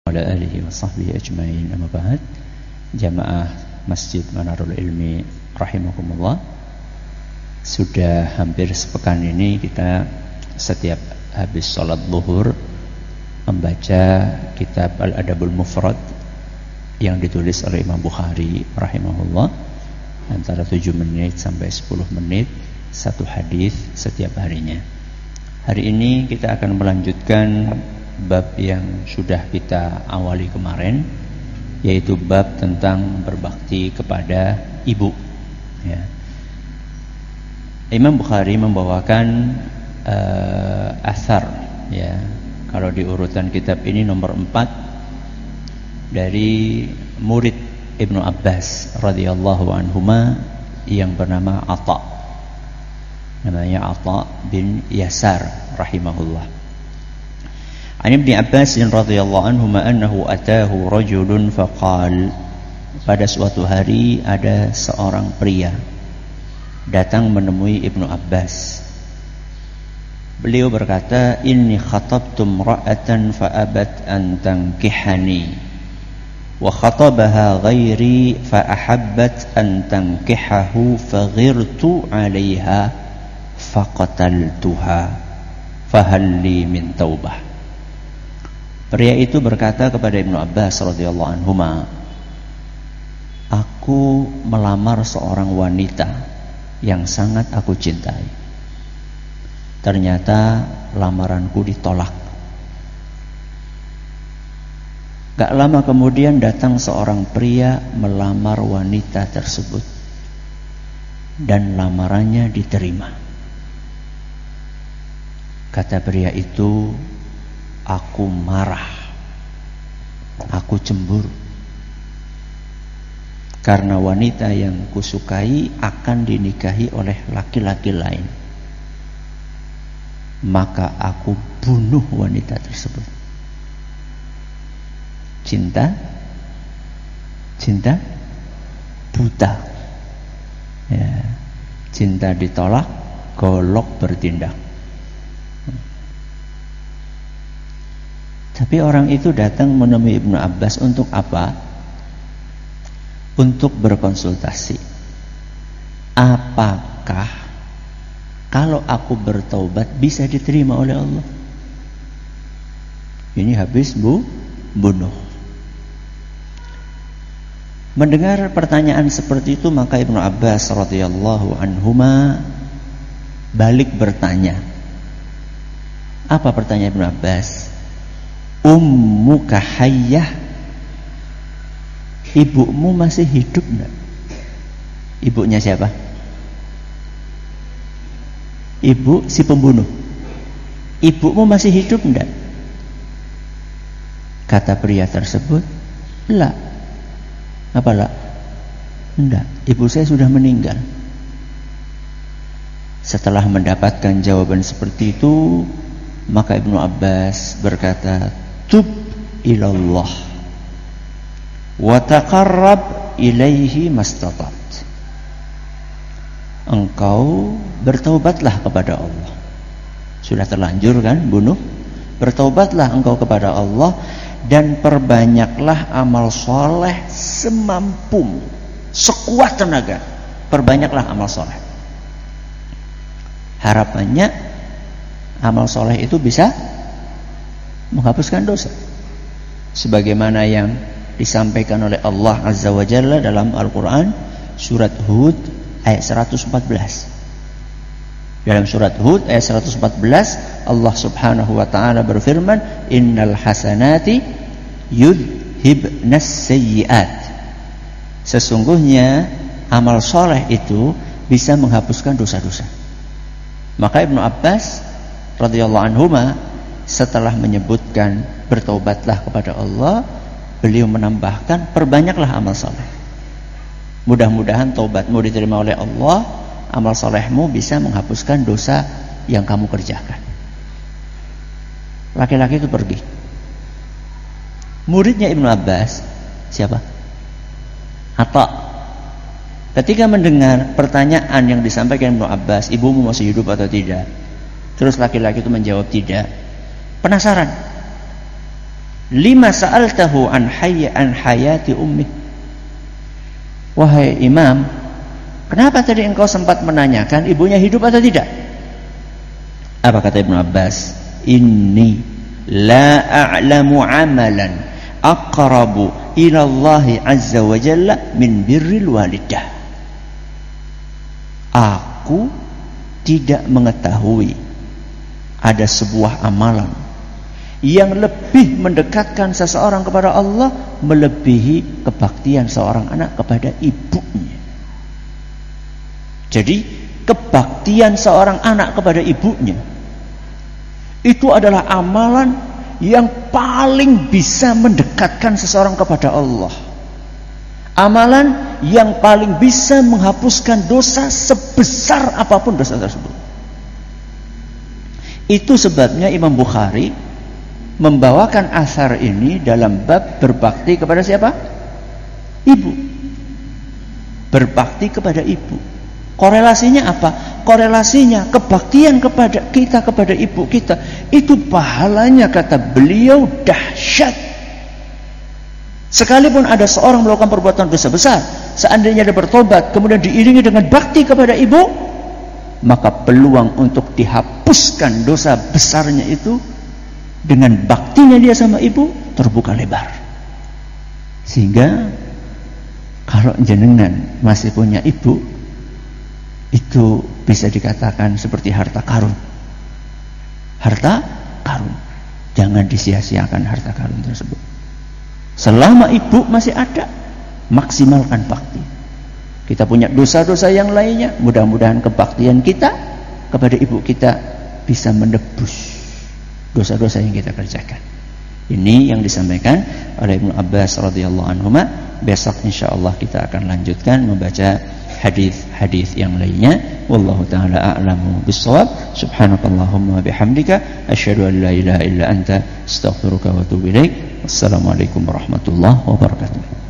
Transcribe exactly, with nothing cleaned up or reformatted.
ala alihi wa sahbihi ajma'in. Amma ba'd. Jamaah Masjid Manarul Ilmi rahimakumullah. Sudah hampir sepekan ini kita setiap habis sholat zuhur membaca kitab Al-Adabul Mufrad yang ditulis oleh Imam Bukhari rahimahullah, antara tujuh menit sampai sepuluh menit satu hadis setiap harinya. Hari ini kita akan melanjutkan bab yang sudah kita awali kemarin, yaitu bab tentang berbakti kepada ibu, ya. Imam Bukhari membawakan uh, asar, ya. Kalau di urutan kitab ini nomor empat, dari murid Ibnu Abbas radhiyallahu anhuma yang bernama Atha. Namanya Atha bin Yasar rahimahullah. An Ibnu Abbas radhiyallahu anhuma annahu atahu rajulun faqal. Pada suatu hari ada seorang pria datang menemui Ibnu Abbas. Beliau berkata, inni khatabtu imra'atan fa'abat an tankihani wa khatabaha ghairi fa'ahabbat an tankihahu faghirtu 'alayha faqataltuha fahalli min taubah. Pria itu berkata kepada Ibnu Abbas radhiyallahu anhuma, aku melamar seorang wanita yang sangat aku cintai. Ternyata lamaranku ditolak. Gak lama kemudian datang seorang pria melamar wanita tersebut, dan lamarannya diterima. Kata pria itu, aku marah, aku cemburu, karena wanita yang kusukai akan dinikahi oleh laki-laki lain. Maka aku bunuh wanita tersebut. Cinta, cinta buta, ya. Cinta ditolak, golok bertindak. Tapi orang itu datang menemui Ibnu Abbas untuk apa? Untuk berkonsultasi. Apakah kalau aku bertaubat bisa diterima oleh Allah? Ini habis bu bunuh. Mendengar pertanyaan seperti itu, maka Ibnu Abbas radhiyallahu anhuma balik bertanya. Apa pertanyaan Ibnu Abbas? Ummuka hayyah, ibumu masih hidup enggak? Ibunya siapa? Ibu si pembunuh. Ibumu masih hidup enggak? Kata pria tersebut, la. Apa la? Enggak, ibu saya sudah meninggal. Setelah mendapatkan jawaban seperti itu, maka Ibnu Abbas berkata, tub ilallah wa taqarrab ilaihi mastatat. Engkau bertaubatlah kepada Allah. Sudah terlanjur kan bunuh? Bertaubatlah engkau kepada Allah dan perbanyaklah amal soleh semampumu, sekuat tenaga. Perbanyaklah amal soleh. Harapannya amal soleh itu bisa menghapuskan dosa, sebagaimana yang disampaikan oleh Allah Azza wa Jalla dalam Al-Quran surat Hud ayat seratus empat belas. Dalam surat Hud ayat seratus empat belas, Allah Subhanahu wa taala berfirman, innal hasanati yudhibnas sayyi'at. Sesungguhnya amal soleh itu bisa menghapuskan dosa-dosa. Maka Ibnu Abbas radhiyallahu anhuma setelah menyebutkan bertaubatlah kepada Allah, beliau menambahkan perbanyaklah amal soleh. Mudah-mudahan taubatmu diterima oleh Allah, amal solehmu bisa menghapuskan dosa yang kamu kerjakan. Laki-laki itu pergi. Muridnya Ibnu Abbas siapa? Atha. Ketika mendengar pertanyaan yang disampaikan Ibnu Abbas, ibumu masih hidup atau tidak? Terus laki-laki itu menjawab tidak. Penasaran. lima sa'altahu an hayya an hayati ummi. Wahai Imam, kenapa tadi engkau sempat menanyakan ibunya hidup atau tidak? Apa kata Ibnu Abbas? Inni la a'lamu amalan aqrabu ila Allah azza wa jalla min birril walidah. Aku tidak mengetahui ada sebuah amalan yang lebih mendekatkan seseorang kepada Allah melebihi kebaktian seorang anak kepada ibunya. Jadi kebaktian seorang anak kepada ibunya itu adalah amalan yang paling bisa mendekatkan seseorang kepada Allah. Amalan yang paling bisa menghapuskan dosa sebesar apapun dosa tersebut. Itu sebabnya Imam Bukhari membawakan asar ini dalam bab berbakti kepada siapa? Ibu. Berbakti kepada ibu. Korelasinya apa? Korelasinya kebaktian kepada kita kepada ibu kita itu pahalanya kata beliau dahsyat. Sekalipun ada seorang melakukan perbuatan dosa besar, seandainya dia bertobat kemudian diiringi dengan bakti kepada ibu, maka peluang untuk dihapuskan dosa besarnya itu dengan baktinya dia sama ibu terbuka lebar. Sehingga kalau jenengan masih punya ibu, itu bisa dikatakan seperti harta karun. Harta karun. Jangan disia-siakan harta karun tersebut. Selama ibu masih ada, maksimalkan bakti. Kita punya dosa-dosa yang lainnya, mudah-mudahan kebaktian kita kepada ibu kita bisa menebus dosa-dosa yang kita kerjakan. Ini yang disampaikan oleh Ibnu Abbas radhiyallahu anhuma. Besok insyaallah kita akan lanjutkan membaca hadis-hadis yang lainnya. Wallahu taala a'lamu bissawab. Subhanakallahumma wa bihamdika asyhadu an la ilaha illa anta astaghfiruka wa atubu ilaik. Wassalamualaikum warahmatullahi wabarakatuh.